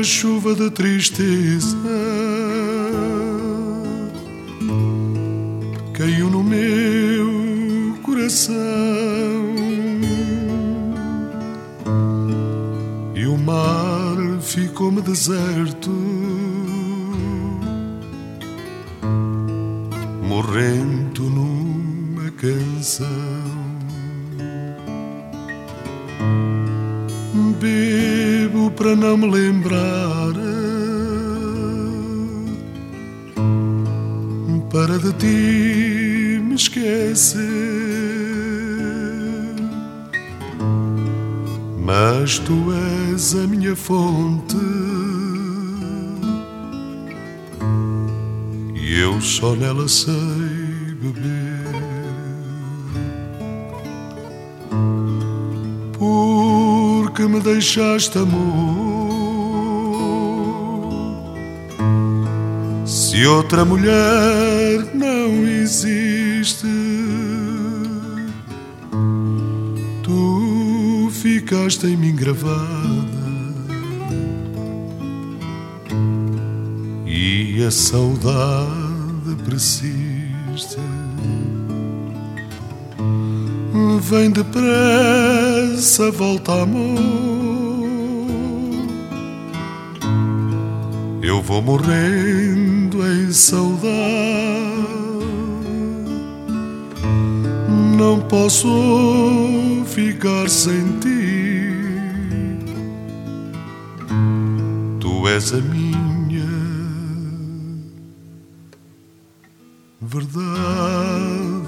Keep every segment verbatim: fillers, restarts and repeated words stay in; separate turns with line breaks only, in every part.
uma chuva de tristeza caiu no meu coração e o mar ficou-me deserto, morrendo numa canção. Bebo para não me lembrar, para de ti me esquecer, mas tu és a minha fonte e eu só nela sei beber. Porque me deixaste, amor, se outra mulher não existe, tu ficaste em mim gravada e a saudade persiste. Vem depressa, volta, amor, eu vou morrendo em saudade. Não posso ficar sem ti, tu és a minha verdade.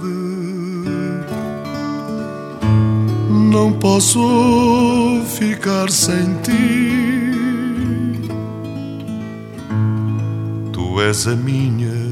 Não posso ficar sem ti, tu és a minha